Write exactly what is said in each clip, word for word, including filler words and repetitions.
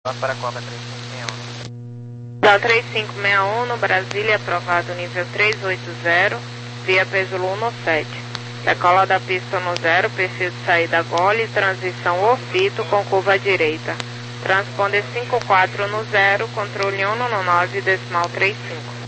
Para a Copa três cinco seis um. Da três cinco seis um no Brasília, aprovado nível três oito zero, via Pesulo um sete. Decola da pista no zero, perfil de saída gole, transição orfito com curva à direita. Transponder cinco quatro no zero, controle um no nove, decimal três cinco.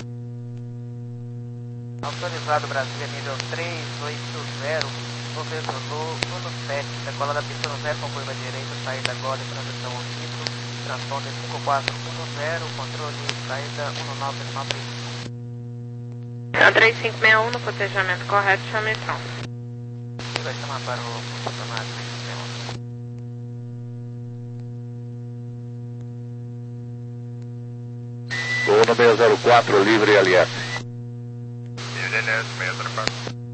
Autorizado Brasília, nível três oito zero, no Pesulo um sete. Decola da pista no zero com curva à direita, saída gole, transição orfito. Transponder cinco quatro um zero, controle saída um nove, decimal três cinco. Da três cinco seis um no cotejamento correto, chame pronto. Vai chamar para o funcionário três cinco seis um. Gol no seis zero quatro, livre L S. Livre L S, seis zero quatro.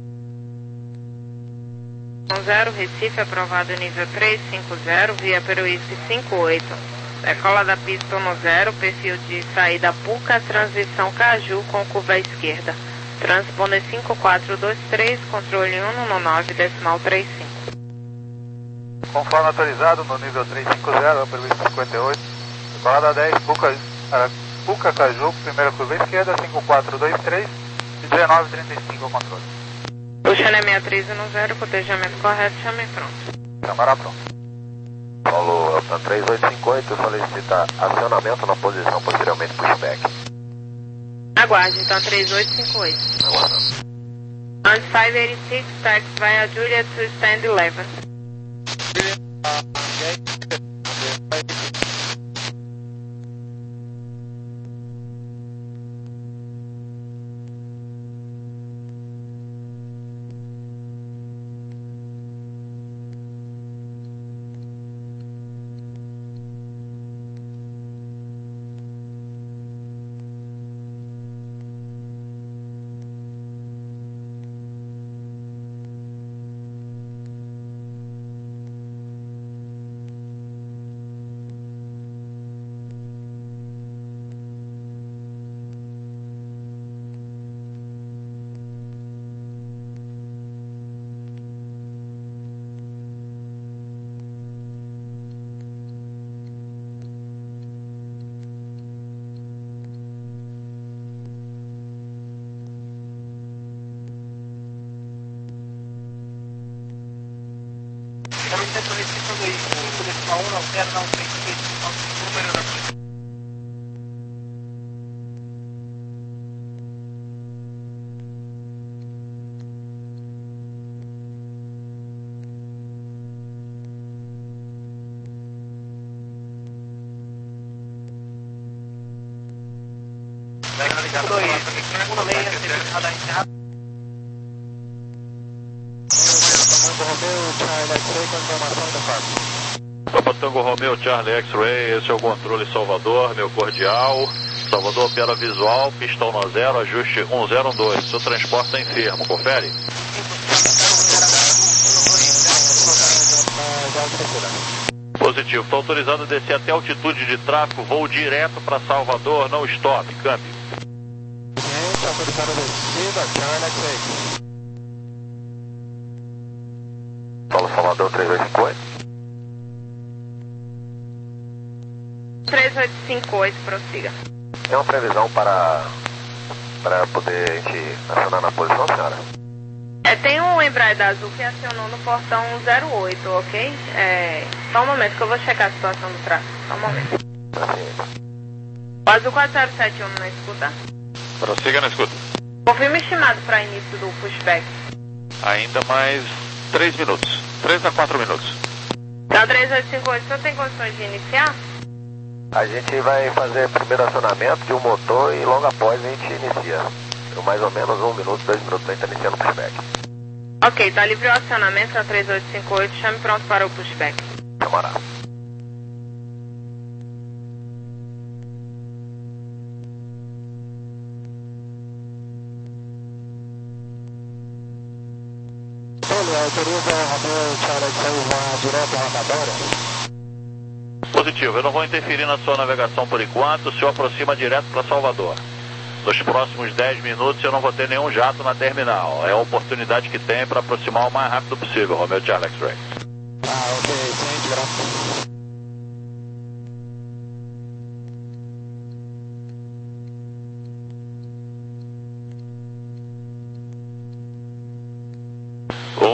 zero, Recife, aprovado nível três cinco zero, via Peruísque cinco oito. Decola da pista no zero, perfil de saída Puca, transição Caju com curva à esquerda. Transponder cinco quatro dois três, controle um no nove, decimal três cinco. Conforme autorizado no nível três cinco zero, Peruísque cinquenta e oito. Decola da dez, Puca, Puca Caju, primeira curva à esquerda, cinco quatro dois três e dezenove trinta e cinco o controle. Puxando seis três no zero, cotejamento correto, chame pronto. Câmara pronto. Paulo, Elton três oito cinco oito, solicita acionamento na posição, posteriormente pushback. Aguarde, então três oito cinco oito. Aguardando. On cinco oito seis, taxi via Juliet to stand eleven. Papa Tango Romeo Charlie X-Ray, esse é o controle Salvador, meu cordial. Salvador, opera visual, pistão no zero, ajuste um zero um dois. Seu transporte é enfermo, confere. Positivo, está autorizado a descer até altitude de tráfego, voo direto para Salvador, não stop, câmbio. Está autorizado a descida, Charlie X-Ray. Paulo Salvador três oito cinco oito. três oito cinco oito, prossiga. Tem uma previsão para, para poder a gente acionar na posição, senhora? É, tem um Embraer da Azul que acionou no portão zero oito, ok? É, só um momento que eu vou checar a situação do tráfego. Só um momento. Assim. O Azul quatro zero sete um na escuta. Prossiga na escuta. Confirma estimado para início do pushback. Ainda mais três minutos. três a quatro minutos. Da três oito cinco oito, o senhor tem condições de iniciar? A gente vai fazer primeiro acionamento de um motor e logo após a gente inicia. Então, mais ou menos um minuto, dois minutos a gente está iniciando o pushback. Ok, tá livre o acionamento da três oito cinco oito, chame pronto para o pushback. Camarada. Autoriza o Romeo Charlie X-Ray voar direto à rotatória? Positivo, eu não vou interferir na sua navegação por enquanto, o senhor aproxima direto para Salvador. Nos próximos dez minutos eu não vou ter nenhum jato na terminal. É a oportunidade que tem para aproximar o mais rápido possível, Romeo Charlie X-Ray. Ah, ok, gente, graças.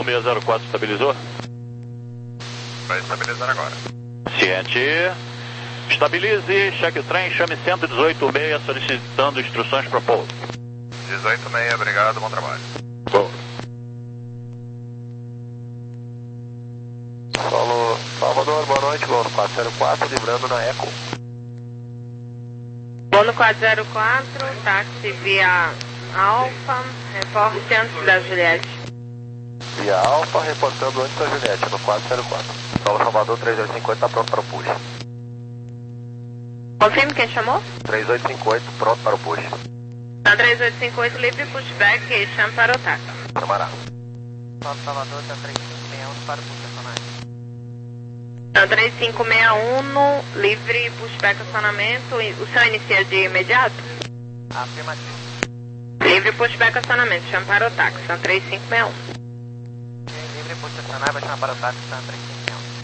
Gol seis zero quatro estabilizou? Vai estabilizar agora. Ciente. Estabilize, cheque o trem, chame cento e dezoito seis solicitando instruções para pouso. dezoito seis, obrigado, bom trabalho. Bom. Solo Salvador, boa noite, voo no quatro zero quatro, livrando na Eco. Voo no quatro zero quatro, táxi via Alfa, reporte antes da Juliette. Via Alfa, reportando antes da Juliette, no quatro zero quatro. Solo Salvador, três oito cinco oito, tá pronto para o push. Confirme quem chamou? três oito cinco oito, pronto para o push. Na três oito cinco oito, livre pushback e chame para o táxi. Chamará. Solo Salvador, tá três cinco seis um para o posicionamento. Na três cinco seis um, livre pushback acionamento. O senhor inicia de imediato? Afirmativo. Livre pushback acionamento, chame para o táxi, são três cinco seis um. Livre posicionar, vai chamar para o táxi, tá três cinco seis um.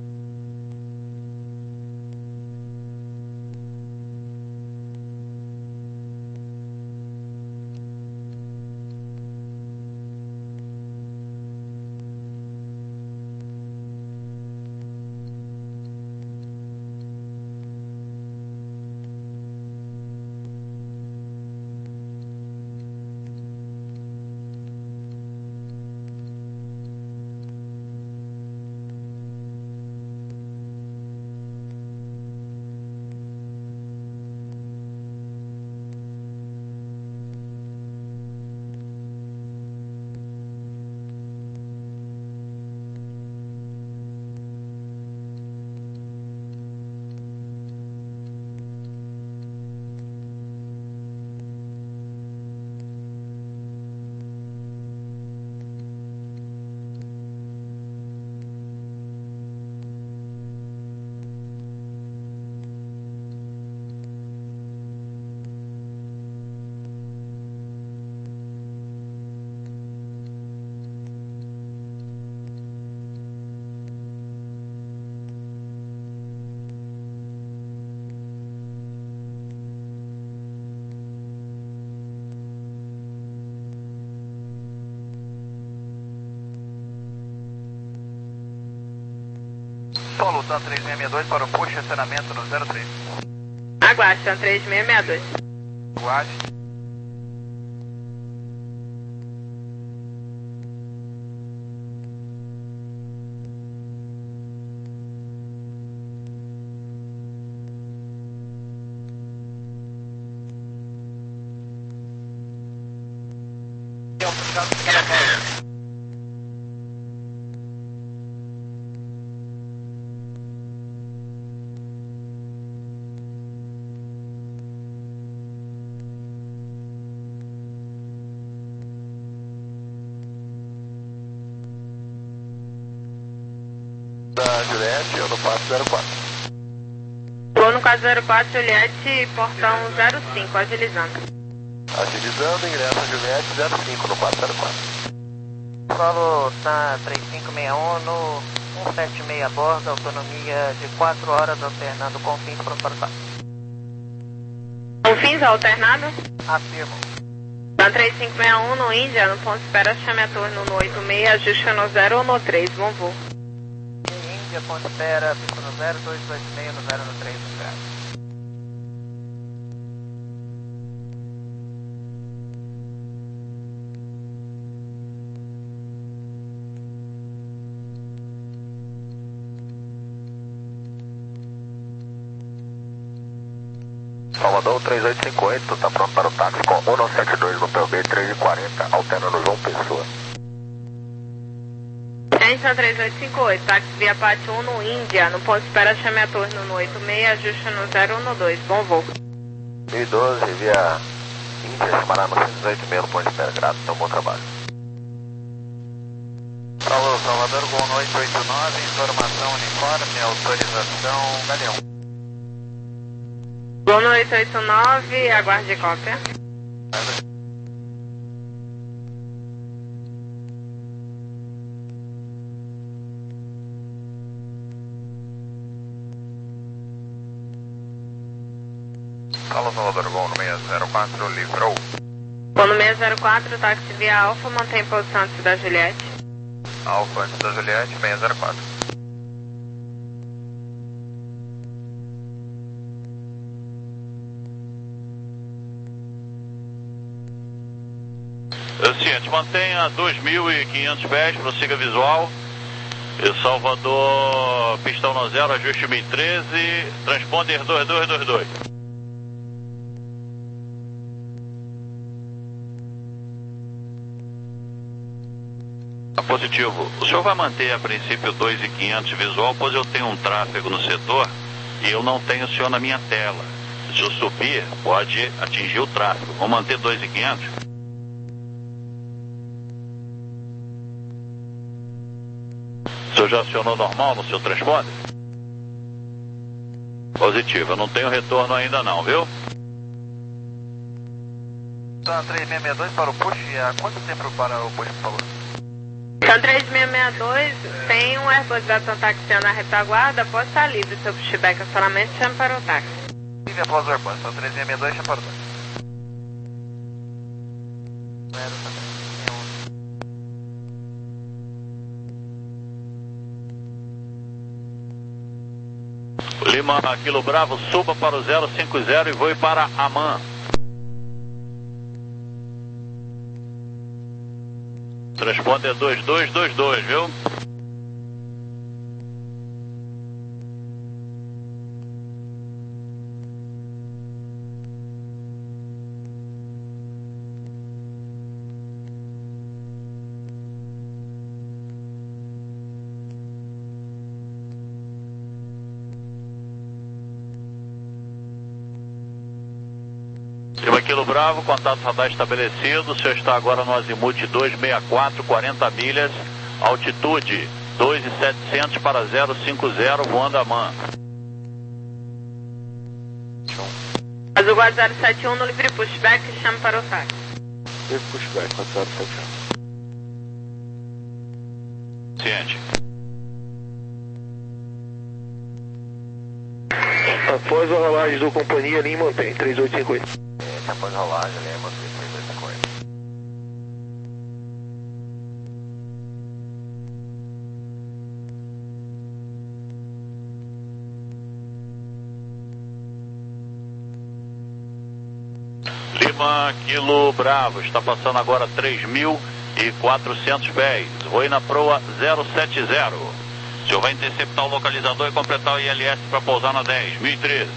Solo, tá três seis seis dois para o push, acionamento no zero três. Aguarde, são três seis seis dois. Aguarde. Da Juliette, eu no quatro zero quatro. Vou no quatro zero quatro, Juliette, portão zero cinco, agilizando. Agilizando, ingresso Juliette zero cinco no quatro zero quatro. Solo tá três cinco seis um no cento e setenta e seis a bordo, autonomia de quatro horas, alternando com fins para o táxi. Com fins alternado? Afirmo. Na três cinco seis um, no Índia, no ponto de espera, chame a turno no oito seis, ajuste no zero ou no três, bom voo. Índia, ponto espera, pista no zero, dois dois seis, no zero, no três, no grave. Salvador três oito cinco oito, tá pronto para o táxi com cento e setenta e dois no P U B três e quarenta, alternando João Pessoa. Índia três oito cinco oito, táxi via Pátio um no Índia, no ponto de espera, chame a turno no oito seis, ajuste no zero ou no dois, bom voo. mil e doze, via Índia, chamará no cento e dezoito seis no ponto de espera, grato, então bom trabalho. Alô, Salvador, Gol oito oito nove, informação uniforme, autorização, Galeão. Gol no oito oito nove, aguarde cópia. Alô, Salvador, Gol no seis zero quatro, livrou. Gol no seis zero quatro, táxi via Alfa, mantém posição antes da Juliette. Alfa antes da Juliette, seis zero quatro. Ciente, mantenha dois mil e quinhentos pés, prossiga visual. E Salvador, pistão no zero, ajuste mil e treze, transponder dois dois dois dois. Positivo. O senhor vai manter a princípio dois mil e quinhentos visual, pois eu tenho um tráfego no setor e eu não tenho o senhor na minha tela. Se eu subir, pode atingir o tráfego. Vou manter dois mil e quinhentos? O senhor já acionou normal no seu transponder? Positivo. Eu não tenho retorno ainda não, viu? Tá, três seis seis dois para o push. Há quanto tempo para o push, por favor? Então três seis seis dois, tem um Airbus da taxiando na retaguarda, após estar livre, seu pushback acionamento, chame para o táxi. Livre após o Airbus, então três seis seis dois, chame para o táxi. Lima, Kilo Bravo, suba para o zero cinco zero e voe para Amman. Transponder dois dois dois dois, viu? Lima Kilo Bravo, contato radar estabelecido. O senhor está agora no Azimuth duzentos e sessenta e quatro, quarenta milhas, altitude dois mil e setecentos para zero cinco zero, voando Amman. Azul zero sete um no livre pushback, chame para o táxi. Livre pushback, zero sete um. Ciente. Após a rolagem do companhia, Lima mantém três oito cinco oito. Após a rolagem, Lima, três dois cinco oito. Lima Kilo Bravo, está passando agora três mil e quatrocentos pés. Voe na proa zero sete zero. O senhor vai interceptar o localizador e completar o I L S para pousar na dez mil e treze.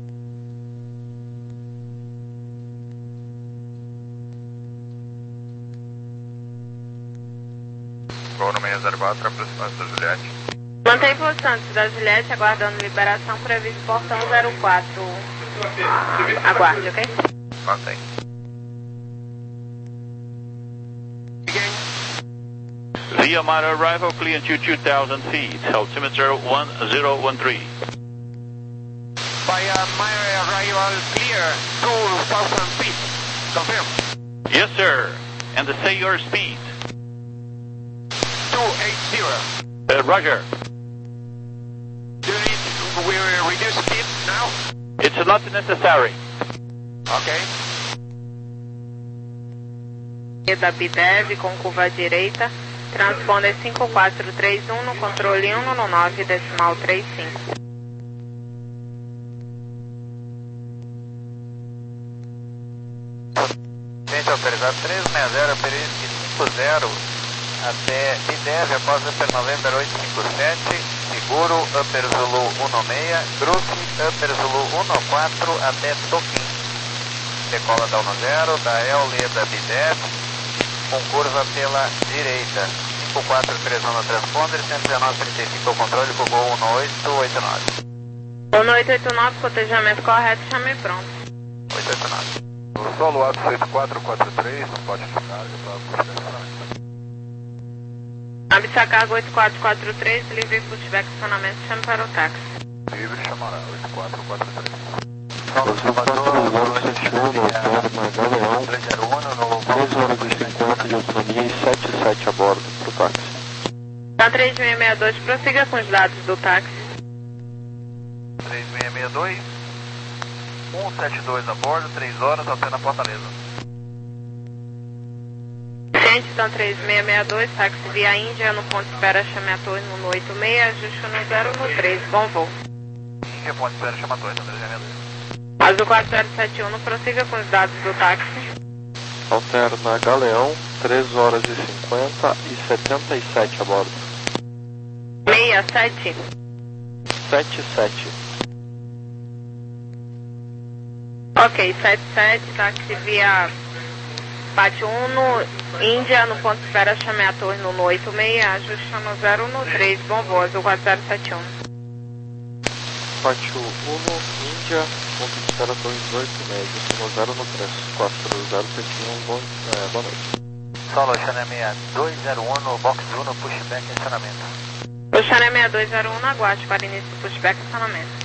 Gol no seis zero quatro, aproximação da Juliette. Mantém posição antes da Juliette, aguardando liberação, previsto portão zero quatro. Ah, aguarde, ok? Mantém. Via my arrival, clear to two thousand feet, altimeter one zero one three. By uh, my arrival clear, two thousand feet. Confirm. Yes, sir. And say your speed. two eighty. Uh, Roger. Do you need, we reduce speed now? It's not necessary. Ok. Da Bidev com curva à direita, transponder cinco quatro três um no controle um no nove decimal três cinco. Gente, autorizado três seis zero, período cinco zero até Bidev, após Upper November oito cinco sete, seguro Upper Zulu um seis, Brook Upper Zulu um quatro até Toquim. Decola da um zero, da L da Bidev, com curva pela direita. cinco quatro três um no transponder, cento e dezenove trinta e cinco o controle, Google um oito oito nove. um oito oito nove, cotejamento correto, chame pronto. oito oito nove. O solo Atos oito quatro quatro três, não pode ficar, para puxar. Absa carga oito quatro quatro três, livre pushback, acionamento, chame para o táxi. Livre, chamará, oito quatro quatro três. três horas e cinquenta de autonomia e sete sete a bordo pro táxi. Na três seis seis dois, prossiga com os dados do táxi. três seis seis dois, um sete dois a bordo, três horas até na Fortaleza. Wellington três seis seis dois, táxi via Índia, no ponto de espera, chame a torre no oito seis, ajuste no zero no três, bom voo. Índia, ponto de espera, chama a torre no três seis seis dois. Azul quatro zero sete um, prossiga com os dados do táxi. Alterna Galeão, três horas e cinquenta e setenta e sete a bordo. sessenta e sete. setenta e sete. Ok, setenta e sete, táxi via Pátio Uno, Índia, no ponto de espera, chame a torre no oito seis, ajuste no zero no três, bom voo, Azul quatro zero sete um. Pátio Uno, Índia, ponto de espera torre dezoito e meio, no zero no três, quatro zero sete um, bom, é, boa noite. Solo, Xané seis dois zero um, no box Uno, pushback e acionamento. O Xané seis dois zero um, aguarde para início do pushback e acionamento.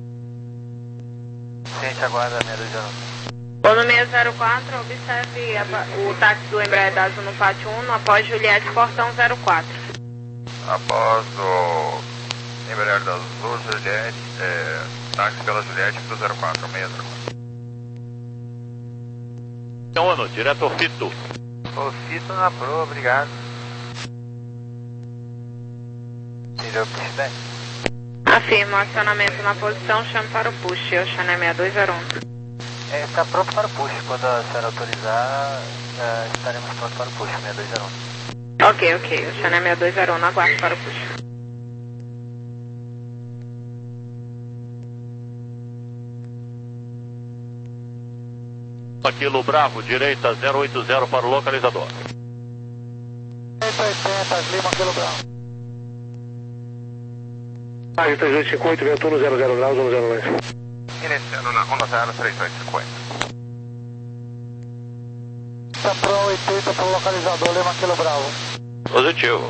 Ciente, aguarda seis dois zero um. Ono seis zero quatro, observe a, o táxi do Embraer da Azul no Pátio Uno, após Juliette, portão zero quatro. Após o Embraer da Azul, Juliette, é, táxi pela Juliette pro zero quatro, seis zero quatro. Ono, direto ao Fito. O Fito na proa, obrigado. Tirou pushback. Afirmo, acionamento na posição, chame para o push, o Xané seis dois zero um. É, está pronto para o push. Quando a senhora autorizar, é, estaremos prontos para o push, seis dois zero um. Ok, ok, o Xané seis dois zero um, aguarde para o push. Aquilo Bravo, direita zero oito zero para o localizador. oito oitenta, Lima, Aquilo Bravo. Ágil três oito cinco oito, vento zero zero graus, um zero dois. Iniciando na Honda zero três oito cinco oito. Está pro oitenta para o localizador, Lima, Aquilo Bravo. Positivo.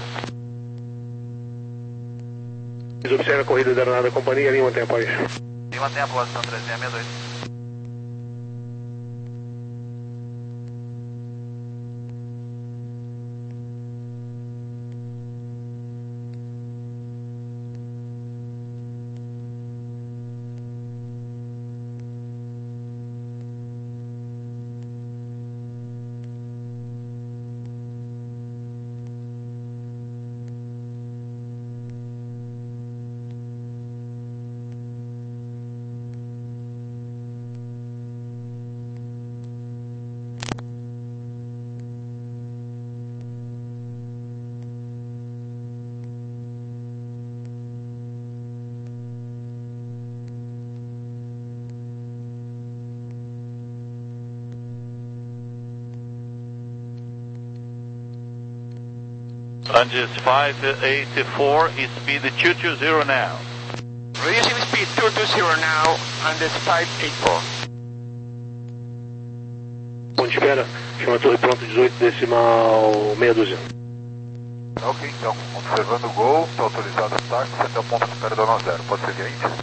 Observe a corrida da aeronave da companhia, Lima tem após. Lima tem a posição três seis seis dois. Andes five eighty-four, speed two two zero now. Reducing speed two two zero now, Andes five eighty-four. Ponto de espera, chama a torre pronto dezoito decimal meia dúzia. Ok, então, observando o gol, está autorizado o táxi até o ponto de espera da Nova Zero. Pode ser via Índia?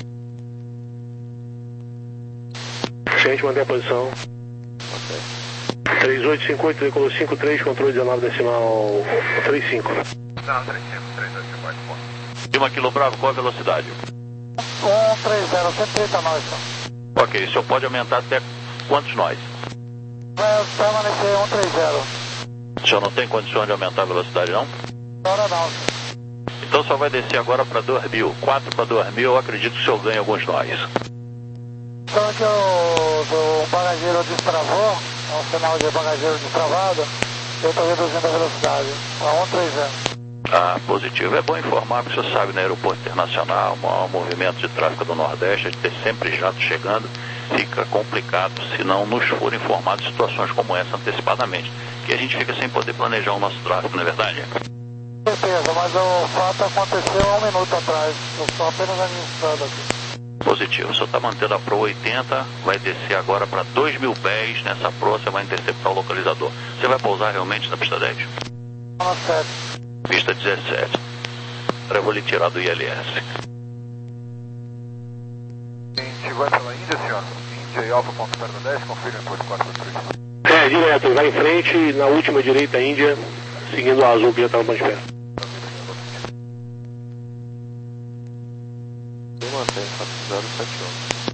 Ciente, mantém a posição. Ok. três oito cinco oito, decolou cinco três, controle dezenove decimal trinta e cinco. dezenove trinta e cinco, três dois cinco oito. Lima Aquilo Bravo, qual a velocidade? um três zero, cento e trinta nós. Ok, o senhor pode aumentar até quantos nós? Vai permanecer um três zero. O senhor não tem condições de aumentar a velocidade, não? Agora não. Então só vai descer agora para dois mil. quatro para dois mil, eu acredito que o senhor ganha alguns nós. Então que o, o bagageiro destravou, é um sinal de bagageiro destravado, eu estou reduzindo a velocidade para um três zero. Ah, positivo. É bom informar, porque você sabe, no aeroporto internacional, o maior movimento de tráfego do Nordeste, é de ter sempre jato chegando, fica complicado se não nos for informado de situações como essa antecipadamente, que a gente fica sem poder planejar o nosso tráfego, não é verdade? Com certeza, mas o fato aconteceu há um minuto atrás, eu estou apenas administrando aqui. Positivo. O senhor está mantendo a Pro oitenta, vai descer agora para dois mil pés. Nessa Pro você vai interceptar o localizador. Você vai pousar realmente na pista dez? sete. Pista dezessete. Agora eu vou lhe tirar do I L S. A gente vai pela Índia, senhor? Índia e Alfa ponto zero dez, confirma depois quatro três. É, direto, vai em frente, na última direita, Índia, seguindo o azul que já está no ponto de espera. Mantém quatro zero sete um.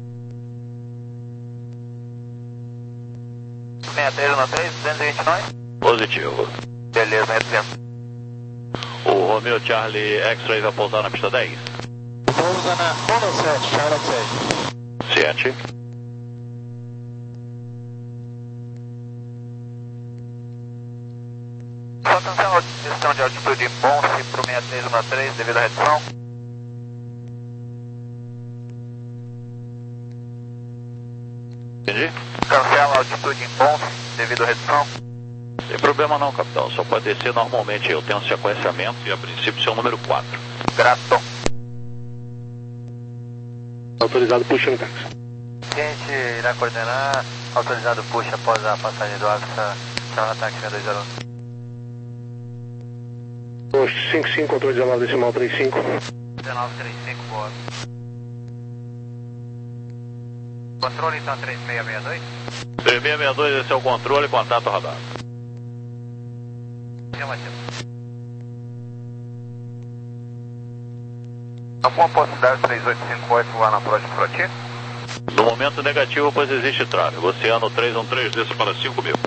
sessenta e três, duzentos e vinte e nove. Positivo. Beleza, representa. O Romeo Charlie X-Ray vai pousar na pista dez. Pousa na Honda sete, Charlie X-Ray. sete. Só cancela a decisão de altitude em Ponce para o sessenta e três um três devido à redução. Entendi? Cancela a altitude em Ponce devido à redução. Não tem problema não, capitão. Só pode descer normalmente. Eu tenho um sequenciamento e a princípio seu número quatro. Grato. Autorizado puxa no táxi. Gente, irá coordenar. Autorizado puxa após a passagem do Axa. Chama táxi seis dois zero um. cinco cinco, controle dezenove decimal trinta e cinco. dezenove trinta e cinco, boa. Controle então três seis seis dois. três seis seis dois, esse é o controle, contato radar. Afirmativo. Alguma possibilidade três oito cinco oito voar na próxima frontier? No momento negativo, pois existe tráfego. Oceano três um três, desce para cinco mil.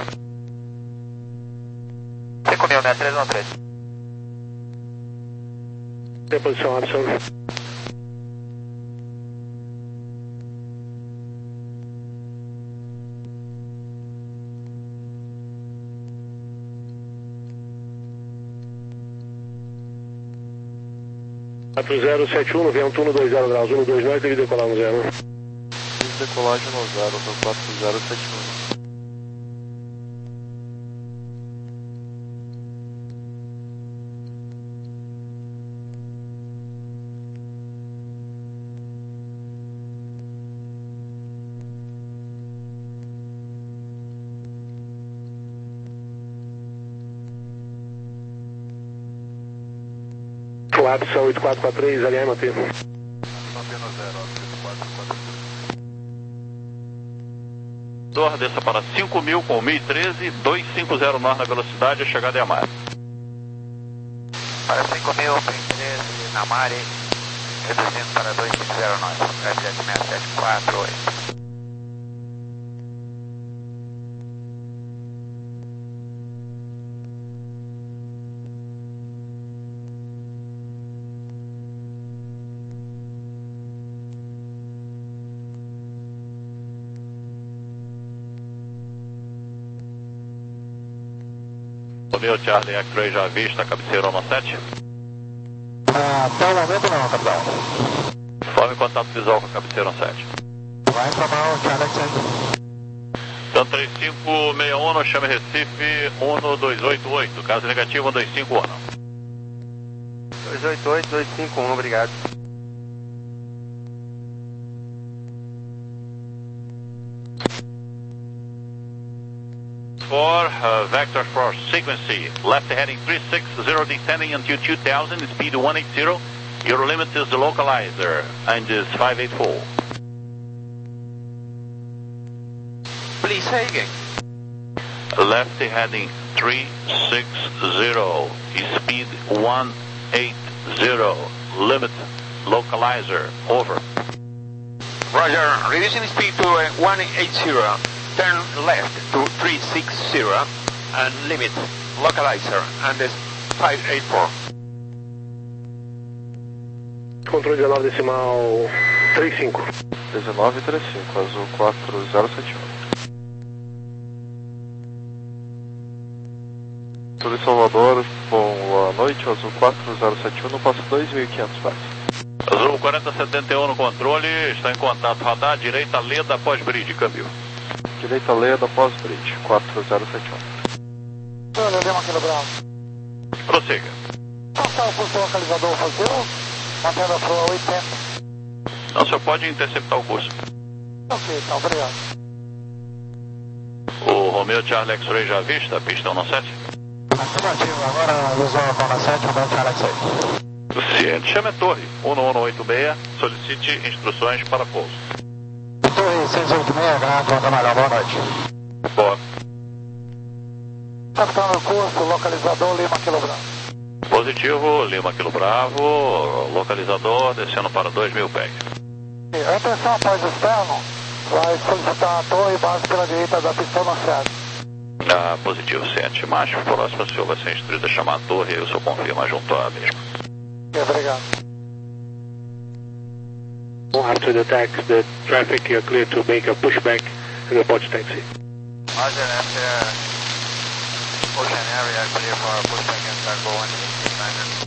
cinco mil, né? três um três. Tem posição absoluta. quatro zero sete um, vento um dois zero graus, um dois nove, deve decolar no zero. Decolagem no zero, no quatro zero sete um. Colapsa oito quatro quatro três, aliás, mantém. Mantendo zero, oito quatro quatro três. Dor, desça para cinco mil com mil e treze, duzentos e cinquenta nós na velocidade, a chegada é a mar. Para cinco mil, mil e treze, na Mare, reduzindo para duzentos e cinquenta nós. F sete seis sete quatro oito. Romeo Charlie X-Ray já vista, cabeceira no sete. Ah, até o momento não, capitão. Forme contato visual com a cabeceira no sete. Vai informar o Charlie X-Ray. Então três cinco seis um, chame Recife um dois oito oito, caso negativo um dois cinco um. dois oito oito, dois cinco um, obrigado. For uh, vector for sequency, left heading three six zero, descending until two thousand, speed one eighty. Your limit is the localizer, and is five eight four. Please say again. Left heading three six zero, speed one eighty, limit localizer, over. Roger, reducing speed to uh, one eighty. Turn left to three six zero and limit localizer and is five eight four. Controle dezenove decimal trinta e cinco. dezenove trinta e cinco, azul quatro zero sete um. Tudo em Salvador, boa noite, azul quatro zero sete um, no passo dois mil e quinhentos watts. Azul quarenta setenta e um no controle, está em contato radar, direita leda pós-bridge, câmbio. Direita leda pós-bridge, quatro zero sete um. Olha, Lima aqui no Bravo. Prossiga. Passar o curso localizador vazio, mantendo a proa oitenta. Não, o senhor pode interceptar o curso. Ok, então, obrigado. O Romeo Charlie X-Ray já vista, pista um sete. Afirmativo, agora visual com a sete, o Charlie X-Ray. Ciente, chame a torre, um um oito seis, solicite instruções para pouso. Torre seis oito seis, grato, Andamalhão, boa noite. Boa. Capitão no curso, localizador Lima Kilo Bravo. Positivo, Lima Kilo Bravo, localizador descendo para dois mil pés. A intenção após o externo vai solicitar a torre e base pela direita da pista no sete. Ah, positivo, sente. Mais próximo, o senhor vai ser instruído a chamar a torre e o senhor confirma junto à mesma. Obrigado. After the tax, the traffic, you're clear to make a pushback and report to taxi. Roger, after Ocean area, clear for pushback and start going eighteen niner.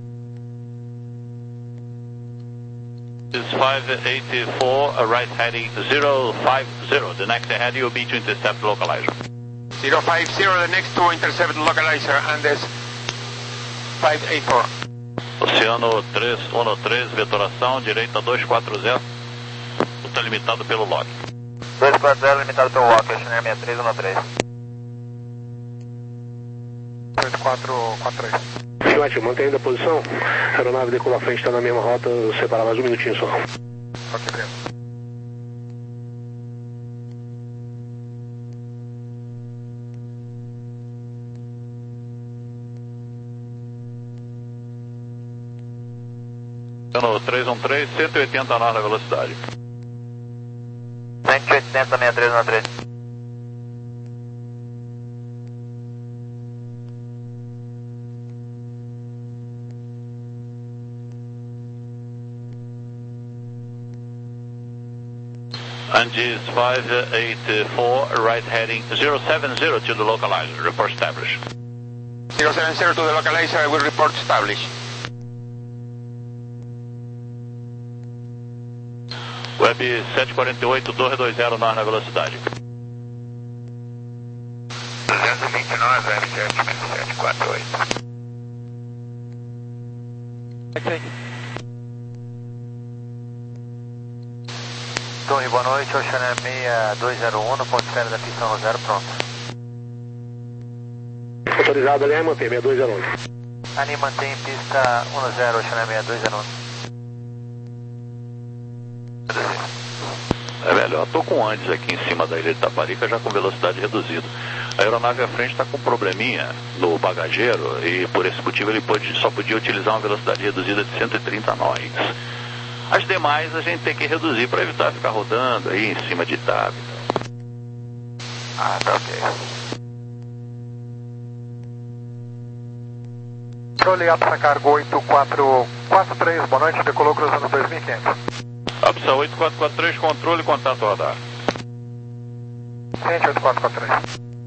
Is five eighty-four, a right heading zero five zero. The next heading will be to intercept localizer. zero five zero, the next to intercept localizer, and this five eighty-four. Oceano três um três, vetoração, direita dois quatro zero. Está limitado pelo log. dois quatro zero, limitado pelo log, Ocean Air sessenta e três um três. dois quatro quatro três. Ótimo, mantém ainda a posição. A aeronave decola à frente, está na mesma rota, separar mais um minutinho só. Ok, obrigado. Oceano três um três, cento e oitenta nós na velocidade. cento e oitenta, sessenta e três um três. Andes five eighty-four, right heading zero seven zero to the localizer. Report established. zero seven zero to the localizer, I will report established. Web sete quatro oito, dois dois zero nós na velocidade. duzentos e vinte e nove, Web sete quatro oito. Torre, boa noite, Ocean Air seis dois zero um, no ponto de espera da pista um zero, pronto. Autorizado ali, manter seis dois zero um. Ali mantém pista um zero, Ocean Air seis dois zero um. É melhor, estou com o Andes aqui em cima da ilha de Taparica, já com velocidade reduzida. A aeronave à frente está com um probleminha no bagageiro e por esse motivo ele pode, só podia utilizar uma velocidade reduzida de cento e trinta nós. As demais a gente tem que reduzir para evitar ficar rodando aí em cima de tab. Ah, tá ok. Controle APSA Cargo oito quatro quatro três, boa noite, decolou cruzando dois mil e quinhentos. APSA oito quatro quatro três, controle, contato radar. Ciente oito quatro quatro três.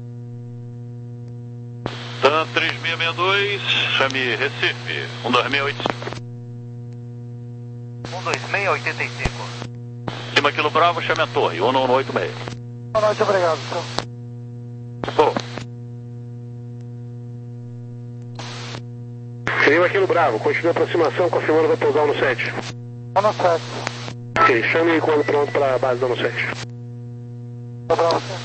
TAM três seis seis dois, chame Recife, um dois seis oito cinco. um dois seis oito cinco. Lima Kilo Bravo, chame a torre, um um oito seis. Boa noite, obrigado, senhor. Pô. Lima Kilo Bravo, continua a aproximação, confirmando vai pousar no sete. no sete. Ok, chame quando pronto para a base da no sete. Bravo, senhor.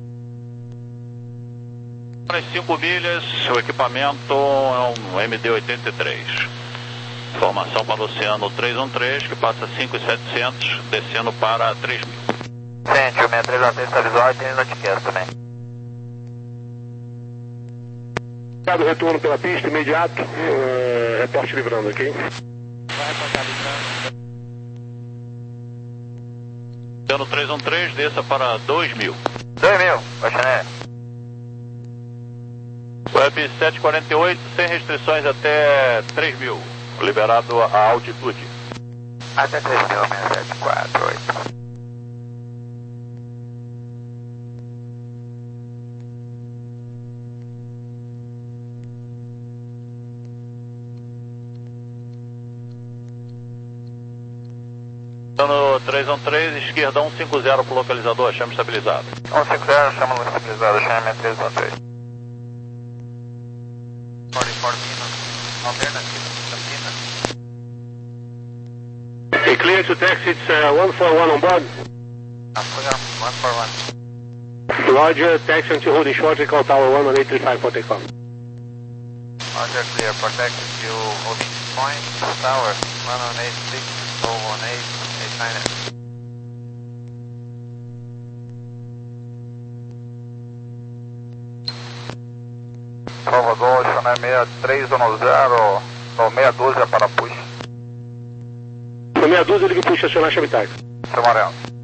Nas cinco milhas, o equipamento é um M D oitenta e três. Informação para o Oceano três um três, que passa cinco mil e setecentos, descendo para três mil. Sente, o seis três um três está visual e tem notificação também. Dado retorno pela pista, imediato, uh, reporte livrando, ok? Vai reportar livrando. Oceano três um três, desça para dois mil. dois mil, Ocean Air. Web sete quatro oito, sem restrições até três mil. Liberado a altitude. Até três mil, seis sete quatro oito. No três um três, esquerda um cinco zero para o localizador, chama estabilizado. um cinco zero, chama estabilizado, chama três um três. quarenta e quatro minutos. Alternativa. Hey, clear to taxi, it's uh, one four one on board. one for one. Roger, taxi until holding short, recall tower one one eight three five for takeoff. Roger, clear. Protect to holding point. Tower one one eight six oh one eight eight nine. Salvador, Ocean Air seis três um zero, ou seis doze para push. Na meia dúzia ele que puxa acionar chave táxi. Seu Amarelo.